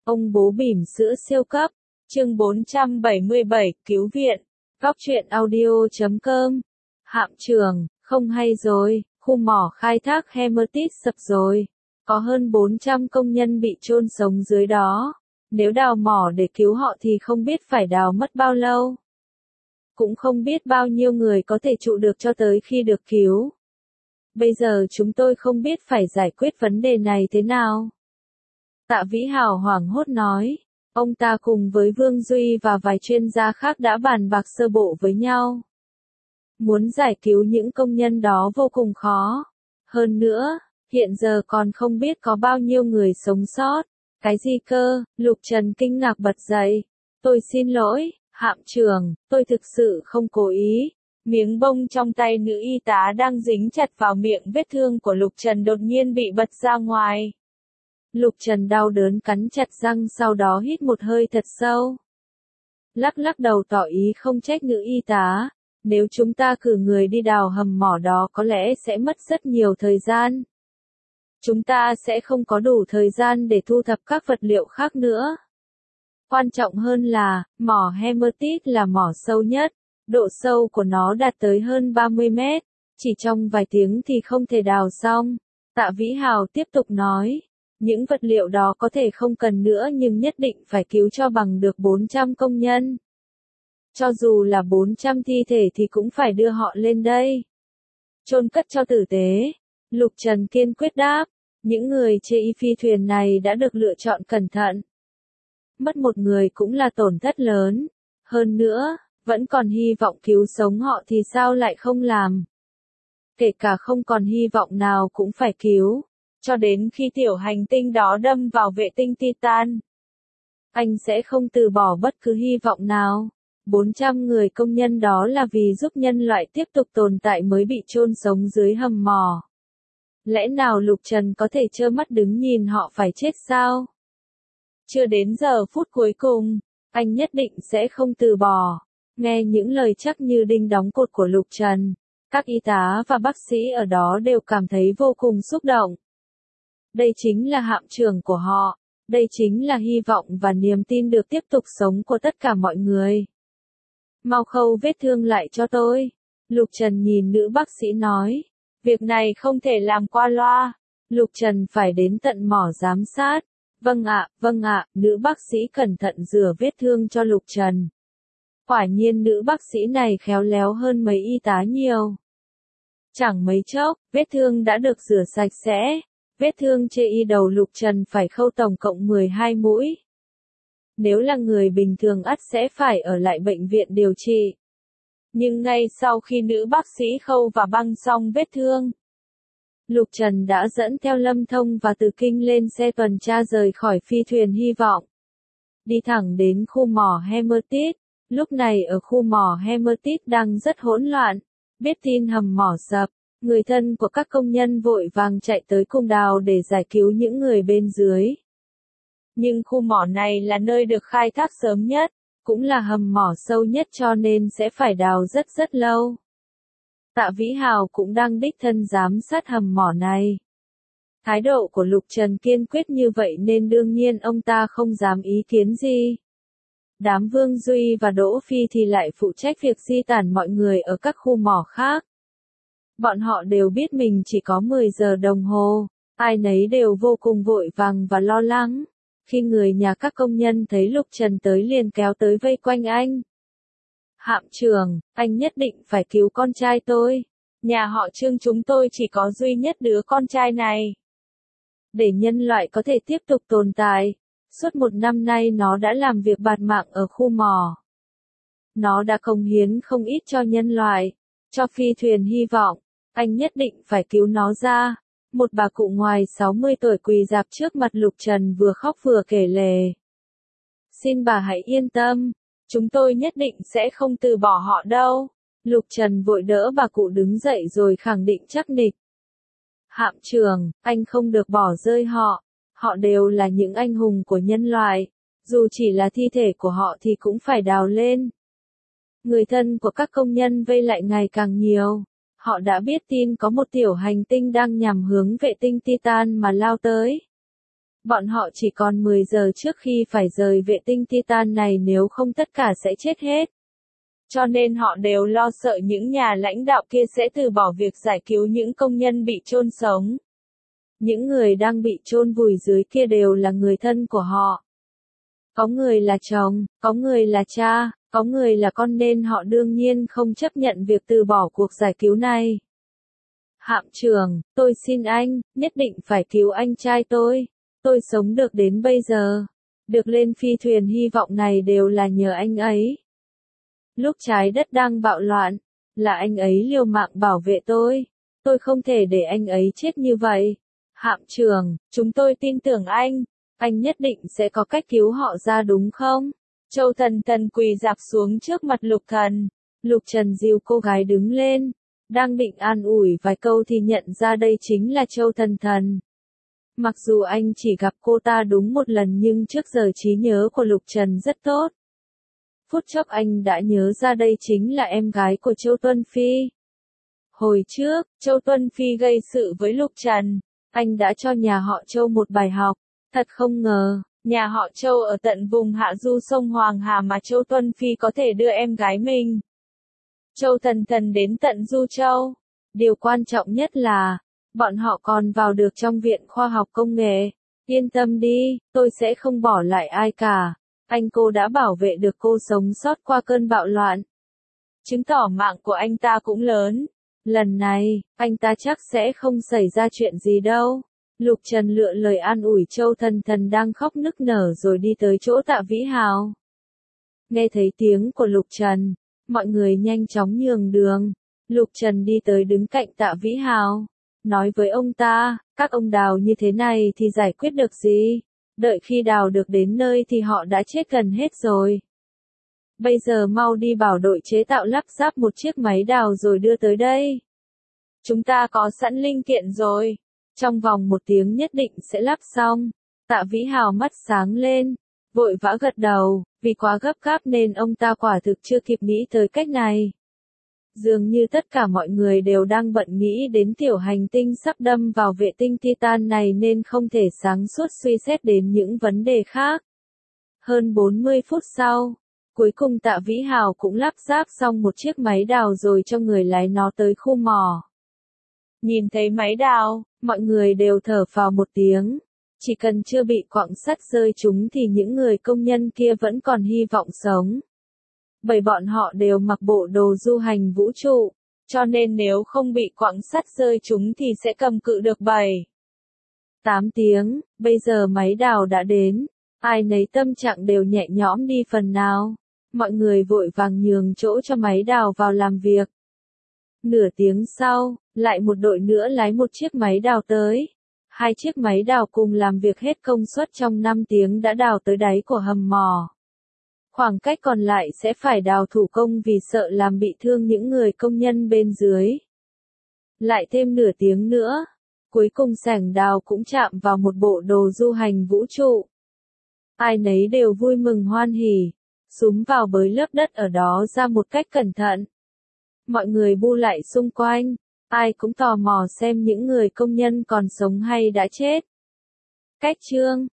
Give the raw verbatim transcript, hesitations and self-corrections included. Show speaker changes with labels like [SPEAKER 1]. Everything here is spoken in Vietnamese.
[SPEAKER 1] Ông bố bỉm sữa siêu cấp, chương bốn trăm bảy mươi bảy, cứu viện, góc truyện audio chấm com. Hạm trưởng, không hay rồi, khu mỏ khai thác Hematite sập rồi. Có hơn bốn trăm công nhân bị chôn sống dưới đó. Nếu đào mỏ để cứu họ thì không biết phải đào mất bao lâu. Cũng không biết bao nhiêu người có thể trụ được cho tới khi được cứu. Bây giờ chúng tôi không biết phải giải quyết vấn đề này thế nào. Tạ Vĩ Hào hoảng hốt nói. Ông ta cùng với Vương Duy và vài chuyên gia khác đã bàn bạc sơ bộ với nhau. Muốn giải cứu những công nhân đó vô cùng khó. Hơn nữa, hiện giờ còn không biết có bao nhiêu người sống sót. Cái gì cơ? Lục Trần kinh ngạc bật dậy. Tôi xin lỗi, hạm trưởng, tôi thực sự không cố ý. Miếng bông trong tay nữ y tá đang dính chặt vào miệng vết thương của Lục Trần đột nhiên bị bật ra ngoài. Lục Trần đau đớn cắn chặt răng, sau đó hít một hơi thật sâu. Lắc lắc đầu tỏ ý không trách nữ y tá. Nếu chúng ta cử người đi đào hầm mỏ đó có lẽ sẽ mất rất nhiều thời gian. Chúng ta sẽ không có đủ thời gian để thu thập các vật liệu khác nữa. Quan trọng hơn là, mỏ Hematite là mỏ sâu nhất. Độ sâu của nó đạt tới hơn ba mươi mét. Chỉ trong vài tiếng thì không thể đào xong. Tạ Vĩ Hào tiếp tục nói. Những vật liệu đó có thể không cần nữa nhưng nhất định phải cứu cho bằng được bốn trăm công nhân. Cho dù là bốn trăm thi thể thì cũng phải đưa họ lên đây. Chôn cất cho tử tế. Lục Trần kiên quyết đáp. Những người trên phi thuyền này đã được lựa chọn cẩn thận. Mất một người cũng là tổn thất lớn. Hơn nữa, vẫn còn hy vọng cứu sống họ thì sao lại không làm. Kể cả không còn hy vọng nào cũng phải cứu. Cho đến khi tiểu hành tinh đó đâm vào vệ tinh Titan. Anh sẽ không từ bỏ bất cứ hy vọng nào. bốn trăm người công nhân đó là vì giúp nhân loại tiếp tục tồn tại mới bị chôn sống dưới hầm mỏ. Lẽ nào Lục Trần có thể trơ mắt đứng nhìn họ phải chết sao? Chưa đến giờ phút cuối cùng, anh nhất định sẽ không từ bỏ. Nghe những lời chắc như đinh đóng cột của Lục Trần, các y tá và bác sĩ ở đó đều cảm thấy vô cùng xúc động. Đây chính là hạm trưởng của họ, đây chính là hy vọng và niềm tin được tiếp tục sống của tất cả mọi người. Mau khâu vết thương lại cho tôi. Lục Trần nhìn nữ bác sĩ nói. Việc này không thể làm qua loa. Lục Trần phải đến tận mỏ giám sát. Vâng ạ, vâng ạ, nữ bác sĩ cẩn thận rửa vết thương cho Lục Trần. Quả nhiên nữ bác sĩ này khéo léo hơn mấy y tá nhiều. Chẳng mấy chốc, vết thương đã được rửa sạch sẽ. Vết thương trên y đầu Lục Trần phải khâu tổng cộng mười hai mũi. Nếu là người bình thường ắt sẽ phải ở lại bệnh viện điều trị. Nhưng ngay sau khi nữ bác sĩ khâu và băng xong vết thương, Lục Trần đã dẫn theo Lâm Thông và Từ Kinh lên xe tuần tra rời khỏi phi thuyền hy vọng. Đi thẳng đến khu mỏ Hematite. Lúc này ở khu mỏ Hematite đang rất hỗn loạn. Biết tin hầm mỏ sập, người thân của các công nhân vội vàng chạy tới cung đào để giải cứu những người bên dưới. Nhưng khu mỏ này là nơi được khai thác sớm nhất, cũng là hầm mỏ sâu nhất cho nên sẽ phải đào rất rất lâu. Tạ Vĩ Hào cũng đang đích thân giám sát hầm mỏ này. Thái độ của Lục Trần kiên quyết như vậy nên đương nhiên ông ta không dám ý kiến gì. Đám Vương Duy và Đỗ Phi thì lại phụ trách việc di tản mọi người ở các khu mỏ khác. Bọn họ đều biết mình chỉ có mười giờ đồng hồ, ai nấy đều vô cùng vội vàng và lo lắng. Khi người nhà các công nhân thấy Lục Trần tới liền kéo tới vây quanh anh. Hạm trưởng, anh nhất định phải cứu con trai tôi. Nhà họ Trương chúng tôi chỉ có duy nhất đứa con trai này. Để nhân loại có thể tiếp tục tồn tại, suốt một năm nay nó đã làm việc bạt mạng ở khu mỏ. Nó đã cống hiến không ít cho nhân loại, cho phi thuyền hy vọng. Anh nhất định phải cứu nó ra. Một bà cụ ngoài sáu mươi tuổi quỳ rạp trước mặt Lục Trần vừa khóc vừa kể lể. Xin bà hãy yên tâm, chúng tôi nhất định sẽ không từ bỏ họ đâu. Lục Trần vội đỡ bà cụ đứng dậy rồi khẳng định chắc nịch. Hạm trưởng, anh không được bỏ rơi họ. Họ đều là những anh hùng của nhân loại. Dù chỉ là thi thể của họ thì cũng phải đào lên. Người thân của các công nhân vây lại ngày càng nhiều. Họ đã biết tin có một tiểu hành tinh đang nhằm hướng vệ tinh Titan mà lao tới. Bọn họ chỉ còn mười giờ trước khi phải rời vệ tinh Titan này, nếu không tất cả sẽ chết hết. Cho nên họ đều lo sợ những nhà lãnh đạo kia sẽ từ bỏ việc giải cứu những công nhân bị chôn sống. Những người đang bị chôn vùi dưới kia đều là người thân của họ. Có người là chồng, có người là cha, có người là con, nên họ đương nhiên không chấp nhận việc từ bỏ cuộc giải cứu này. Hạm trưởng, tôi xin anh, nhất định phải cứu anh trai tôi. Tôi sống được đến bây giờ, được lên phi thuyền hy vọng này đều là nhờ anh ấy. Lúc trái đất đang bạo loạn, là anh ấy liều mạng bảo vệ tôi. Tôi không thể để anh ấy chết như vậy. Hạm trưởng, chúng tôi tin tưởng anh. Anh nhất định sẽ có cách cứu họ ra đúng không? Châu Thần Thần quỳ rạp xuống trước mặt Lục Thần. Lục Trần dìu cô gái đứng lên. Đang định an ủi vài câu thì nhận ra đây chính là Châu Thần Thần. Mặc dù anh chỉ gặp cô ta đúng một lần nhưng trước giờ trí nhớ của Lục Trần rất tốt. Phút chốc anh đã nhớ ra đây chính là em gái của Châu Tuân Phi. Hồi trước, Châu Tuân Phi gây sự với Lục Trần. Anh đã cho nhà họ Châu một bài học. Thật không ngờ, nhà họ Châu ở tận vùng hạ du sông Hoàng Hà mà Châu Tuân Phi có thể đưa em gái mình. Châu Thần Thần đến tận Du Châu. Điều quan trọng nhất là, bọn họ còn vào được trong viện khoa học công nghệ. Yên tâm đi, tôi sẽ không bỏ lại ai cả. Anh cô đã bảo vệ được cô sống sót qua cơn bạo loạn. Chứng tỏ mạng của anh ta cũng lớn. Lần này, anh ta chắc sẽ không xảy ra chuyện gì đâu. Lục Trần lựa lời an ủi Châu Thần Thần đang khóc nức nở rồi đi tới chỗ Tạ Vĩ Hào. Nghe thấy tiếng của Lục Trần, mọi người nhanh chóng nhường đường. Lục Trần đi tới đứng cạnh Tạ Vĩ Hào. Nói với ông ta, các ông đào như thế này thì giải quyết được gì? Đợi khi đào được đến nơi thì họ đã chết gần hết rồi. Bây giờ mau đi bảo đội chế tạo lắp ráp một chiếc máy đào rồi đưa tới đây. Chúng ta có sẵn linh kiện rồi. Trong vòng một tiếng nhất định sẽ lắp xong. Tạ Vĩ Hào mắt sáng lên, vội vã gật đầu, vì quá gấp gáp nên ông ta quả thực chưa kịp nghĩ tới cách này. Dường như tất cả mọi người đều đang bận nghĩ đến tiểu hành tinh sắp đâm vào vệ tinh Titan này nên không thể sáng suốt suy xét đến những vấn đề khác. Hơn bốn mươi phút sau, cuối cùng Tạ Vĩ Hào cũng lắp ráp xong một chiếc máy đào rồi cho người lái nó tới khu mỏ. Nhìn thấy máy đào, mọi người đều thở phào một tiếng. Chỉ cần chưa bị quặng sắt rơi trúng thì những người công nhân kia vẫn còn hy vọng sống. Bởi bọn họ đều mặc bộ đồ du hành vũ trụ, cho nên nếu không bị quặng sắt rơi trúng thì sẽ cầm cự được bảy tám tiếng, bây giờ máy đào đã đến, ai nấy tâm trạng đều nhẹ nhõm đi phần nào. Mọi người vội vàng nhường chỗ cho máy đào vào làm việc. Nửa tiếng sau, lại một đội nữa lái một chiếc máy đào tới. Hai chiếc máy đào cùng làm việc hết công suất trong năm tiếng đã đào tới đáy của hầm mỏ. Khoảng cách còn lại sẽ phải đào thủ công vì sợ làm bị thương những người công nhân bên dưới. Lại thêm nửa tiếng nữa, cuối cùng xẻng đào cũng chạm vào một bộ đồ du hành vũ trụ. Ai nấy đều vui mừng hoan hỉ, xúm vào bới lớp đất ở đó ra một cách cẩn thận. Mọi người bu lại xung quanh, ai cũng tò mò xem những người công nhân còn sống hay đã chết. Cách chương